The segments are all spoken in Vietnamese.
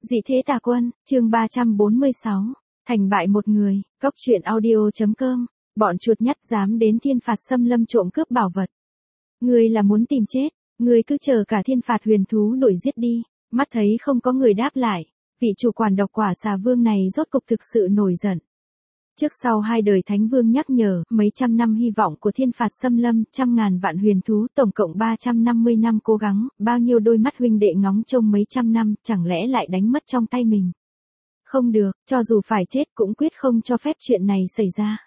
Dị thế tà quân, chương 346, thành bại một người, Cóc truyện audio.com, bọn chuột nhắt dám đến thiên phạt xâm lâm trộm cướp bảo vật. Ngươi là muốn tìm chết, ngươi cứ chờ cả thiên phạt huyền thú đuổi giết đi. Mắt thấy không có người đáp lại, vị chủ quản độc quả xà vương này rốt cục thực sự nổi giận. Trước sau hai đời thánh vương nhắc nhở, mấy trăm năm hy vọng của thiên phạt xâm lâm, trăm ngàn vạn huyền thú, tổng cộng 350 năm cố gắng, bao nhiêu đôi mắt huynh đệ ngóng trông mấy trăm năm, chẳng lẽ lại đánh mất trong tay mình. Không được, cho dù phải chết cũng quyết không cho phép chuyện này xảy ra.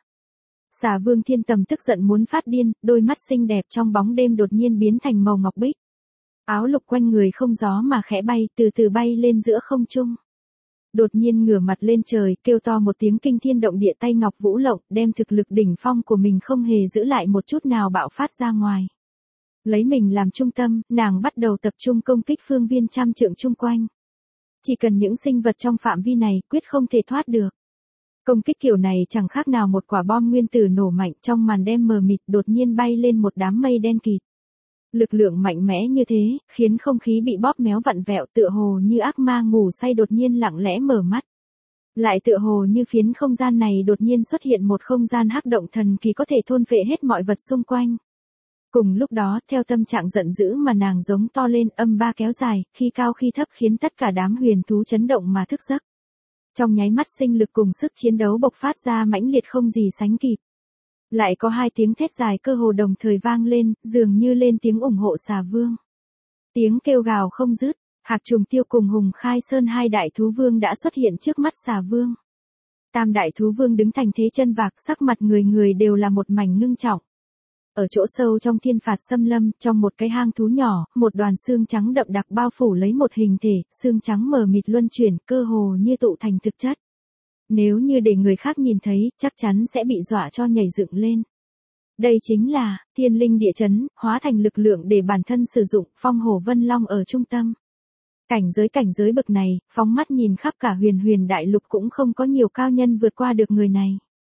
Xà vương Thiên Tầm tức giận muốn phát điên, đôi mắt xinh đẹp trong bóng đêm đột nhiên biến thành màu ngọc bích. Áo lục quanh người không gió mà khẽ bay, từ từ bay lên giữa không trung. Đột nhiên ngửa mặt lên trời, kêu to một tiếng kinh thiên động địa, tay ngọc vũ lộng, đem thực lực đỉnh phong của mình không hề giữ lại một chút nào bạo phát ra ngoài. Lấy mình làm trung tâm, nàng bắt đầu tập trung công kích phương viên trăm trượng chung quanh. Chỉ cần những sinh vật trong phạm vi này, quyết không thể thoát được. Công kích kiểu này chẳng khác nào một quả bom nguyên tử nổ mạnh, trong màn đêm mờ mịt đột nhiên bay lên một đám mây đen kịt. Lực lượng mạnh mẽ như thế, khiến không khí bị bóp méo vặn vẹo, tựa hồ như ác ma ngủ say đột nhiên lặng lẽ mở mắt. Lại tựa hồ như phiến không gian này đột nhiên xuất hiện một không gian hắc động thần kỳ có thể thôn phệ hết mọi vật xung quanh. Cùng lúc đó, theo tâm trạng giận dữ mà nàng giống to lên, âm ba kéo dài, khi cao khi thấp khiến tất cả đám huyền thú chấn động mà thức giấc. Trong nháy mắt sinh lực cùng sức chiến đấu bộc phát ra mãnh liệt không gì sánh kịp. Lại có hai tiếng thét dài cơ hồ đồng thời vang lên, dường như lên tiếng ủng hộ xà vương. Tiếng kêu gào không dứt, Hạc Trùng Tiêu cùng Hùng Khai Sơn hai đại thú vương đã xuất hiện trước mắt xà vương. Tam đại thú vương đứng thành thế chân vạc, sắc mặt người người đều là một mảnh ngưng trọng. Ở chỗ sâu trong thiên phạt xâm lâm, trong một cái hang thú nhỏ, một đoàn xương trắng đậm đặc bao phủ lấy một hình thể, xương trắng mờ mịt luân chuyển, cơ hồ như tụ thành thực chất. Nếu như để người khác nhìn thấy, chắc chắn sẽ bị dọa cho nhảy dựng lên. Đây chính là thiên linh địa chấn, hóa thành lực lượng để bản thân sử dụng, phong hổ vân long ở trung tâm. Cảnh giới bậc này, phóng mắt nhìn khắp cả huyền huyền đại lục cũng không có nhiều cao nhân vượt qua được người này.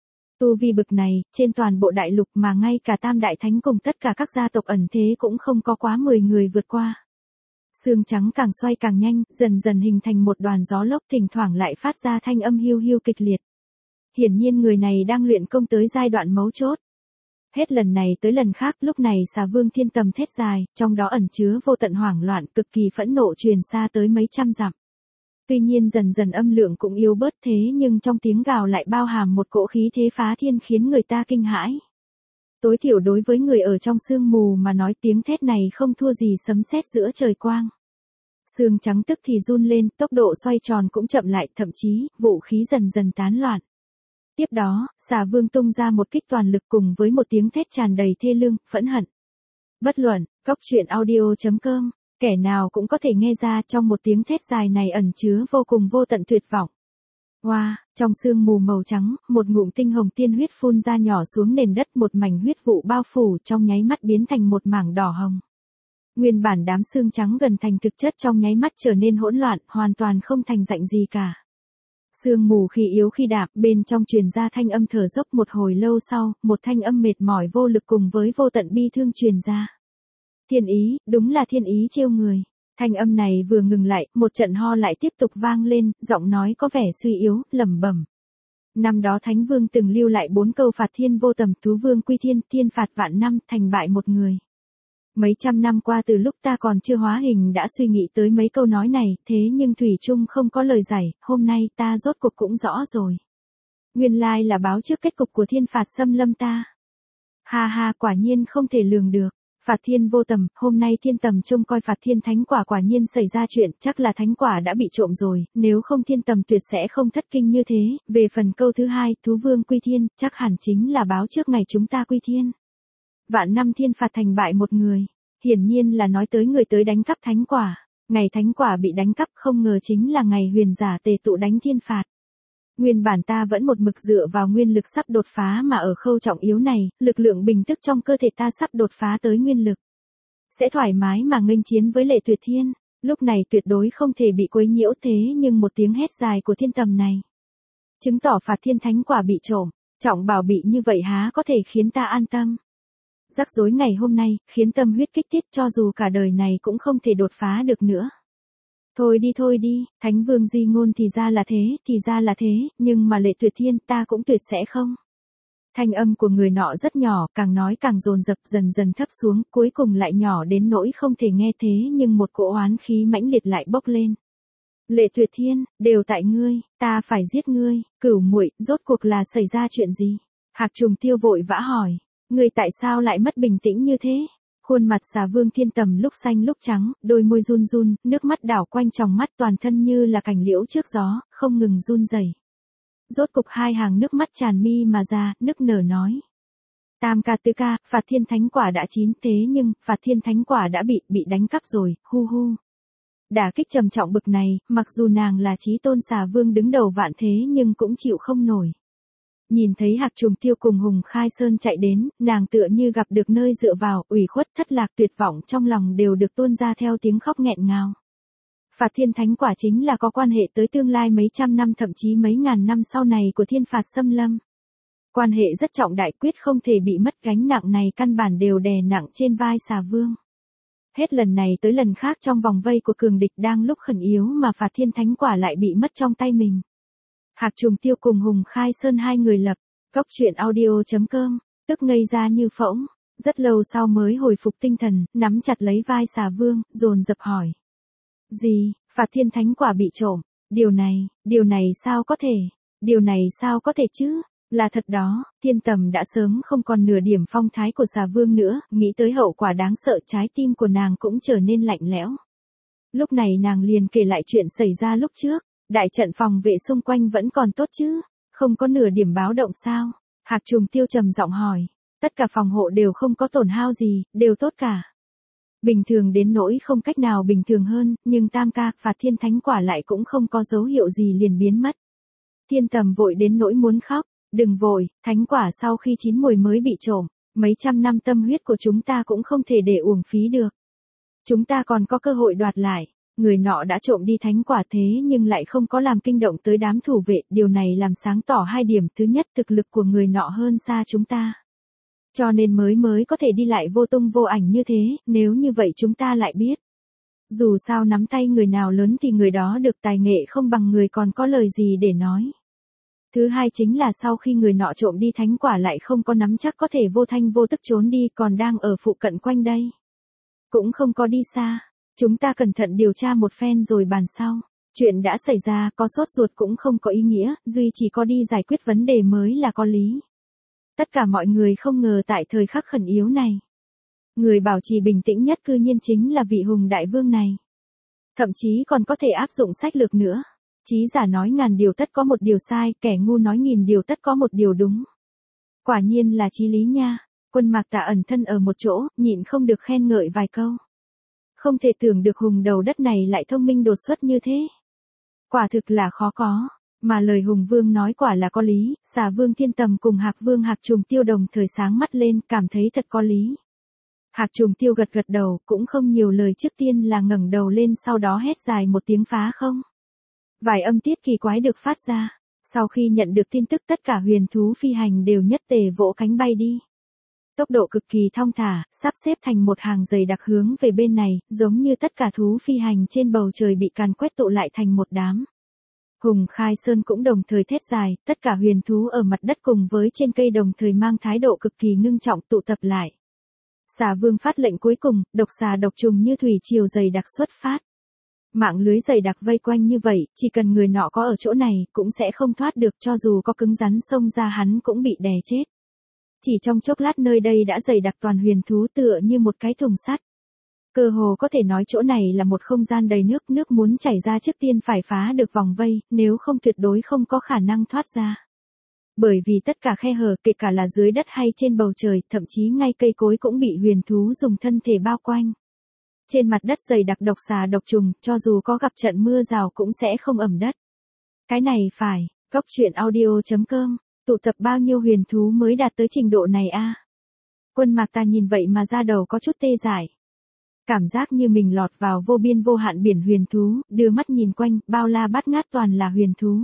Tu vi bậc này, trên toàn bộ đại lục mà ngay cả tam đại thánh cùng tất cả các gia tộc ẩn thế cũng không có quá 10 người vượt qua. Xương trắng càng xoay càng nhanh, dần dần hình thành một đoàn gió lốc, thỉnh thoảng lại phát ra thanh âm hiu hiu kịch liệt. Hiển nhiên người này đang luyện công tới giai đoạn mấu chốt. Hết lần này tới lần khác, lúc này xà vương Thiên Tầm thét dài, trong đó ẩn chứa vô tận hoảng loạn, cực kỳ phẫn nộ truyền xa tới mấy trăm dặm. Tuy nhiên dần dần âm lượng cũng yếu bớt, thế nhưng trong tiếng gào lại bao hàm một cỗ khí thế phá thiên khiến người ta kinh hãi. Tối thiểu đối với người ở trong sương mù mà nói, tiếng thét này không thua gì sấm sét giữa trời quang. Xương trắng tức thì run lên, tốc độ xoay tròn cũng chậm lại, thậm chí, vũ khí dần dần tán loạn. Tiếp đó, xà vương tung ra một kích toàn lực cùng với một tiếng thét tràn đầy thê lương, phẫn hận. Bất luận, Cóc truyện audio.com, kẻ nào cũng có thể nghe ra trong một tiếng thét dài này ẩn chứa vô cùng vô tận tuyệt vọng. Wow, trong sương mù màu trắng, một ngụm tinh hồng tiên huyết phun ra nhỏ xuống nền đất, một mảnh huyết vụ bao phủ trong nháy mắt biến thành một mảng đỏ hồng. Nguyên bản đám xương trắng gần thành thực chất trong nháy mắt trở nên hỗn loạn, hoàn toàn không thành rãnh gì cả. Sương mù khi yếu khi đạm, bên trong truyền ra thanh âm thở dốc, một hồi lâu sau, một thanh âm mệt mỏi vô lực cùng với vô tận bi thương truyền ra. Thiên ý, đúng là thiên ý trêu người. Thanh âm này vừa ngừng lại, một trận ho lại tiếp tục vang lên, giọng nói có vẻ suy yếu, lẩm bẩm. Năm đó Thánh Vương từng lưu lại 4 câu phạt thiên vô tầm, thú vương quy thiên, thiên phạt vạn năm, thành bại một người. Mấy trăm năm qua từ lúc ta còn chưa hóa hình đã suy nghĩ tới mấy câu nói này, thế nhưng thủy chung không có lời giải, hôm nay ta rốt cuộc cũng rõ rồi. Nguyên lai là báo trước kết cục của thiên phạt xâm lâm ta. Ha ha, quả nhiên không thể lường được. Phạt thiên vô tầm, hôm nay Thiên Tầm trông coi phạt thiên thánh quả nhiên xảy ra chuyện, chắc là thánh quả đã bị trộm rồi, nếu không Thiên Tầm tuyệt sẽ không thất kinh như thế. Về phần câu thứ hai, thú vương quy thiên, chắc hẳn chính là báo trước ngày chúng ta quy thiên. Vạn năm thiên phạt thành bại một người, hiển nhiên là nói tới người tới đánh cắp thánh quả. Ngày thánh quả bị đánh cắp không ngờ chính là ngày huyền giả tề tụ đánh thiên phạt. Nguyên bản ta vẫn một mực dựa vào nguyên lực sắp đột phá mà ở khâu trọng yếu này, lực lượng bình tức trong cơ thể ta sắp đột phá tới nguyên lực. Sẽ thoải mái mà nghênh chiến với Lệ Tuyệt Thiên, lúc này tuyệt đối không thể bị quấy nhiễu, thế nhưng một tiếng hét dài của Thiên Tầm này chứng tỏ phạt thiên thánh quả bị trộm, trọng bảo bị như vậy há có thể khiến ta an tâm. Rắc rối ngày hôm nay, khiến tâm huyết kích thích cho dù cả đời này cũng không thể đột phá được nữa. Thôi đi, Thánh Vương di ngôn thì ra là thế, nhưng mà Lệ Tuyệt Thiên ta cũng tuyệt sẽ không. Thanh âm của người nọ rất nhỏ, càng nói càng dồn dập dần dần thấp xuống, cuối cùng lại nhỏ đến nỗi không thể nghe thế nhưng một cỗ oán khí mãnh liệt lại bốc lên. Lệ Tuyệt Thiên, đều tại ngươi, ta phải giết ngươi, Cửu muội, rốt cuộc là xảy ra chuyện gì? Hạc Trùng Tiêu vội vã hỏi, ngươi tại sao lại mất bình tĩnh như thế? Khuôn mặt Xà Vương Thiên Tầm lúc xanh lúc trắng, đôi môi run run, nước mắt đảo quanh tròng mắt, toàn thân như là cành liễu trước gió, không ngừng run rẩy. Rốt cục hai hàng nước mắt tràn mi mà ra, nức nở nói. Tam ca tứ ca, Phạt Thiên Thánh Quả đã chín, thế nhưng, Phạt Thiên Thánh Quả đã bị đánh cắp rồi, hu hu. Đả kích trầm trọng bực này, mặc dù nàng là chí tôn Xà Vương đứng đầu vạn thế nhưng cũng chịu không nổi. Nhìn thấy Hạc Trùng Tiêu cùng Hùng Khai Sơn chạy đến, nàng tựa như gặp được nơi dựa vào, ủy khuất thất lạc tuyệt vọng trong lòng đều được tuôn ra theo tiếng khóc nghẹn ngào. Phạt Thiên Thánh Quả chính là có quan hệ tới tương lai mấy trăm năm thậm chí mấy ngàn năm sau này của thiên phạt xâm lâm. Quan hệ rất trọng đại, quyết không thể bị mất, gánh nặng này căn bản đều đè nặng trên vai Xà Vương. Hết lần này tới lần khác trong vòng vây của cường địch đang lúc khẩn yếu mà Phạt Thiên Thánh Quả lại bị mất trong tay mình. Hạc Trùng Tiêu cùng Hùng Khai Sơn hai người lập, góc truyện audio.com, tức ngây ra như phỗng, rất lâu sau mới hồi phục tinh thần, nắm chặt lấy vai Xà Vương, dồn dập hỏi. Gì, Phạt Thiên Thánh Quả bị trộm, điều này sao có thể chứ, là thật đó, Thiên Tầm đã sớm không còn nửa điểm phong thái của Xà Vương nữa, nghĩ tới hậu quả đáng sợ trái tim của nàng cũng trở nên lạnh lẽo. Lúc này nàng liền kể lại chuyện xảy ra lúc trước. Đại trận phòng vệ xung quanh vẫn còn tốt chứ, không có nửa điểm báo động sao? Hạc Trùng Tiêu trầm giọng hỏi, tất cả phòng hộ đều không có tổn hao gì, đều tốt cả. Bình thường đến nỗi không cách nào bình thường hơn, nhưng Tam ca, Phạt Thiên Thánh Quả lại cũng không có dấu hiệu gì liền biến mất. Thiên Tầm vội đến nỗi muốn khóc, đừng vội, Thánh Quả sau khi chín mùi mới bị trộm, mấy trăm năm tâm huyết của chúng ta cũng không thể để uổng phí được. Chúng ta còn có cơ hội đoạt lại. Người nọ đã trộm đi Thánh Quả thế nhưng lại không có làm kinh động tới đám thủ vệ, điều này làm sáng tỏ hai điểm. Thứ nhất, thực lực của người nọ hơn xa chúng ta. Cho nên mới có thể đi lại vô tung vô ảnh như thế, nếu như vậy chúng ta lại biết. Dù sao nắm tay người nào lớn thì người đó được tài nghệ không bằng người còn có lời gì để nói. Thứ hai chính là sau khi người nọ trộm đi Thánh Quả lại không có nắm chắc có thể vô thanh vô tức trốn đi, còn đang ở phụ cận quanh đây. Cũng không có đi xa. Chúng ta cẩn thận điều tra một phen rồi bàn sau. Chuyện đã xảy ra, có sốt ruột cũng không có ý nghĩa, duy chỉ có đi giải quyết vấn đề mới là có lý. Tất cả mọi người không ngờ tại thời khắc khẩn yếu này. Người bảo trì bình tĩnh nhất cư nhiên chính là vị Hùng Đại Vương này. Thậm chí còn có thể áp dụng sách lược nữa. Chí giả nói ngàn điều tất có một điều sai, kẻ ngu nói nghìn điều tất có một điều đúng. Quả nhiên là chí lý nha. Quân Mạc Tạ ẩn thân ở một chỗ, nhịn không được khen ngợi vài câu. Không thể tưởng được Hùng đầu đất này lại thông minh đột xuất như thế. Quả thực là khó có, mà lời Hùng Vương nói quả là có lý, Xà Vương Thiên Tầm cùng Hạc Vương Hạc Trùng Tiêu đồng thời sáng mắt lên, cảm thấy thật có lý. Hạc Trùng Tiêu gật gật đầu, cũng không nhiều lời, trước tiên là ngẩng đầu lên, sau đó hét dài một tiếng phá không. Vài âm tiết kỳ quái được phát ra, sau khi nhận được tin tức tất cả huyền thú phi hành đều nhất tề vỗ cánh bay đi. Tốc độ cực kỳ thong thả, sắp xếp thành một hàng dày đặc hướng về bên này, giống như tất cả thú phi hành trên bầu trời bị càn quét tụ lại thành một đám. Hùng Khai Sơn cũng đồng thời thét dài, tất cả huyền thú ở mặt đất cùng với trên cây đồng thời mang thái độ cực kỳ ngưng trọng tụ tập lại. Xà Vương phát lệnh cuối cùng, độc xà độc trùng như thủy triều dày đặc xuất phát. Mạng lưới dày đặc vây quanh như vậy, chỉ cần người nọ có ở chỗ này, cũng sẽ không thoát được, cho dù có cứng rắn xông ra hắn cũng bị đè chết. Chỉ trong chốc lát nơi đây đã dày đặc toàn huyền thú tựa như một cái thùng sắt. Cơ hồ có thể nói chỗ này là một không gian đầy nước, nước muốn chảy ra trước tiên phải phá được vòng vây, nếu không tuyệt đối không có khả năng thoát ra. Bởi vì tất cả khe hở, kể cả là dưới đất hay trên bầu trời, thậm chí ngay cây cối cũng bị huyền thú dùng thân thể bao quanh. Trên mặt đất dày đặc độc xà độc trùng, cho dù có gặp trận mưa rào cũng sẽ không ẩm đất. Cái này phải, góc truyện audio.com, tụ tập bao nhiêu huyền thú mới đạt tới trình độ này a? Quân Mạc Tạ nhìn vậy mà da đầu có chút tê dại. Cảm giác như mình lọt vào vô biên vô hạn biển huyền thú, đưa mắt nhìn quanh, bao la bát ngát toàn là huyền thú.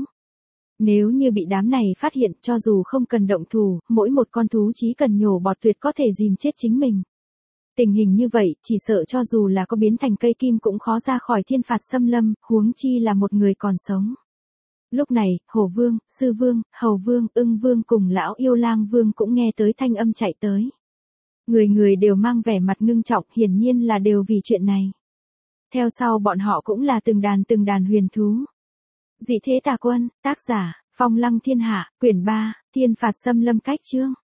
Nếu như bị đám này phát hiện, cho dù không cần động thủ, mỗi một con thú chỉ cần nhổ bọt tuyệt có thể dìm chết chính mình. Tình hình như vậy, chỉ sợ cho dù là có biến thành cây kim cũng khó ra khỏi thiên phạt xâm lâm, huống chi là một người còn sống. Lúc này, Hổ Vương, Sư Vương, Hầu Vương, Ưng Vương cùng lão yêu lang vương cũng nghe tới thanh âm chạy tới. Người người đều mang vẻ mặt ngưng trọng, hiển nhiên là đều vì chuyện này. Theo sau bọn họ cũng là từng đàn huyền thú. Dị thế tà quân, tác giả, Phong Lăng Thiên Hạ, quyển 3, Thiên phạt xâm lâm cách chương.